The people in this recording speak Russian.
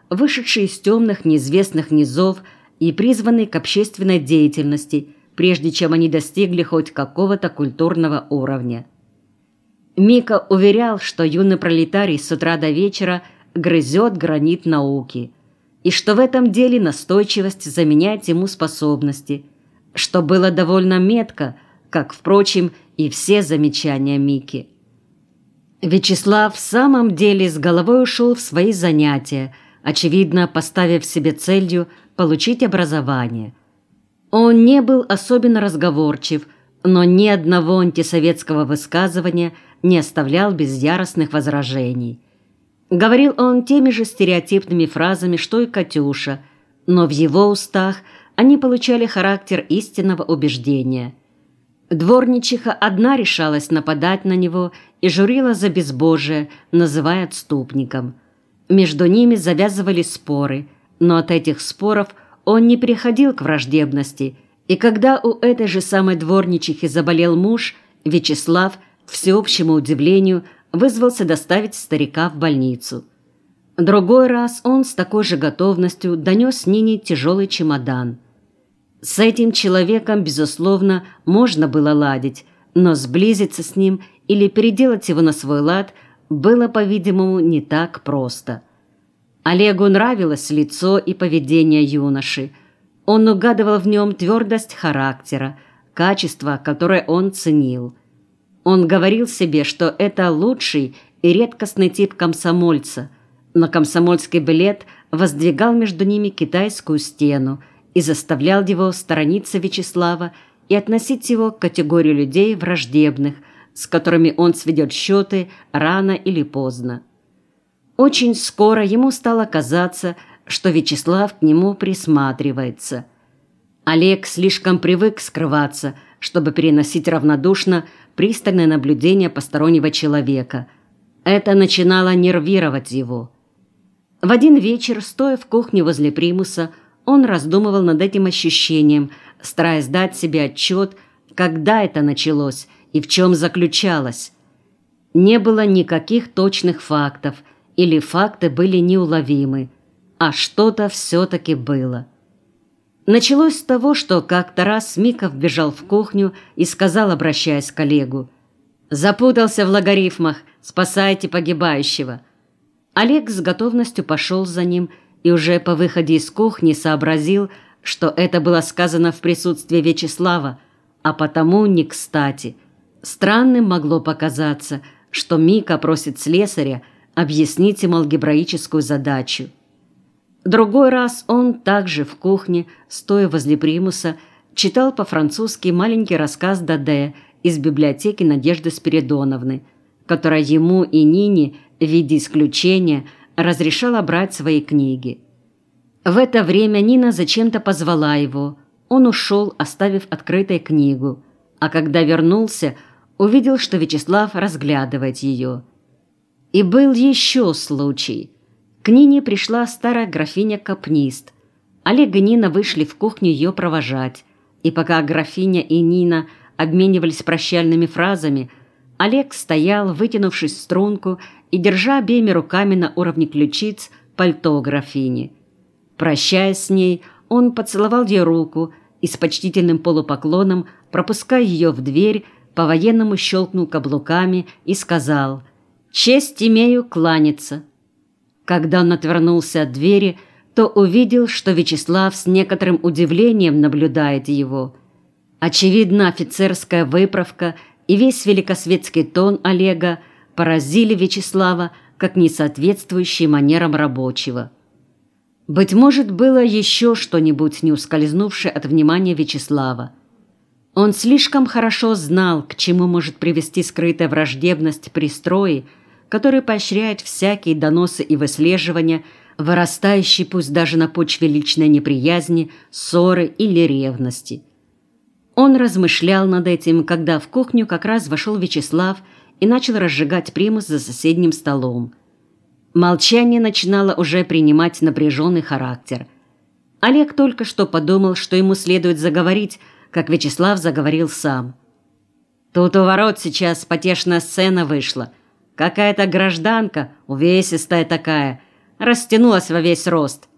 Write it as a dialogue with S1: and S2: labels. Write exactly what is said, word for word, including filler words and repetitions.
S1: вышедшие из темных неизвестных низов и призванные к общественной деятельности, прежде чем они достигли хоть какого-то культурного уровня. Мика уверял, что юный пролетарий с утра до вечера грызет гранит науки, и что в этом деле настойчивость заменяет ему способности, что было довольно метко, как, впрочем, и все замечания Мики. Вячеслав в самом деле с головой ушел в свои занятия, очевидно, поставив себе целью получить образование. Он не был особенно разговорчив, но ни одного антисоветского высказывания не оставлял без яростных возражений. Говорил он теми же стереотипными фразами, что и Катюша, но в его устах они получали характер истинного убеждения. Дворничиха одна решалась нападать на него и журила за безбожие, называя отступником. Между ними завязывались споры, но от этих споров он не переходил к враждебности, и когда у этой же самой дворничихи заболел муж, Вячеслав, к всеобщему удивлению, вызвался доставить старика в больницу. Другой раз он с такой же готовностью донес Нине тяжелый чемодан. С этим человеком, безусловно, можно было ладить, но сблизиться с ним или переделать его на свой лад было, по-видимому, не так просто. Олегу нравилось лицо и поведение юноши. Он угадывал в нем твердость характера, качество, которое он ценил. Он говорил себе, что это лучший и редкостный тип комсомольца, но комсомольский билет воздвигал между ними китайскую стену и заставлял его сторониться Вячеслава и относить его к категории людей враждебных, с которыми он сведет счеты рано или поздно. Очень скоро ему стало казаться, что Вячеслав к нему присматривается. Олег слишком привык скрываться, чтобы переносить равнодушно пристальное наблюдение постороннего человека. Это начинало нервировать его. В один вечер, стоя в кухне возле примуса, он раздумывал над этим ощущением, стараясь дать себе отчет, когда это началось и в чем заключалось. Не было никаких точных фактов, или факты были неуловимы, а что-то все-таки было. Началось с того, что как-то раз Миков бежал в кухню и сказал, обращаясь к Олегу: «Запутался в логарифмах, спасайте погибающего». Олег с готовностью пошел за ним и уже по выходе из кухни сообразил, что это было сказано в присутствии Вячеслава, а потому не кстати. Странным могло показаться, что Мика просит слесаря объяснить им алгебраическую задачу. Другой раз он также в кухне, стоя возле примуса, читал по-французски маленький рассказ Даде из библиотеки Надежды Спиридоновны, которая ему и Нине в виде исключения разрешала брать свои книги. В это время Нина зачем-то позвала его. Он ушел, оставив открытой книгу, а когда вернулся, увидел, что Вячеслав разглядывает ее. И был еще случай. К Нине пришла старая графиня Капнист. Олег и Нина вышли в кухню ее провожать, и пока графиня и Нина обменивались прощальными фразами, Олег стоял, вытянувшись в струнку и держа обеими руками на уровне ключиц пальто графини. Прощаясь с ней, он поцеловал ей руку и с почтительным полупоклоном, пропуская ее в дверь, по-военному щелкнул каблуками и сказал: «Честь имею кланяться». Когда он отвернулся от двери, то увидел, что Вячеслав с некоторым удивлением наблюдает его. Очевидно, офицерская выправка и весь великосветский тон Олега поразили Вячеслава как несоответствующий манерам рабочего. Быть может, было еще что-нибудь, не ускользнувшее от внимания Вячеслава. Он слишком хорошо знал, к чему может привести скрытая враждебность при строе, который поощряет всякие доносы и выслеживания, вырастающие пусть даже на почве личной неприязни, ссоры или ревности. Он размышлял над этим, когда в кухню как раз вошел Вячеслав и начал разжигать примус за соседним столом. Молчание начинало уже принимать напряженный характер. Олег только что подумал, что ему следует заговорить, как Вячеслав заговорил сам. «Тут у ворот сейчас потешная сцена вышла. Какая-то гражданка, увесистая такая, растянулась во весь рост.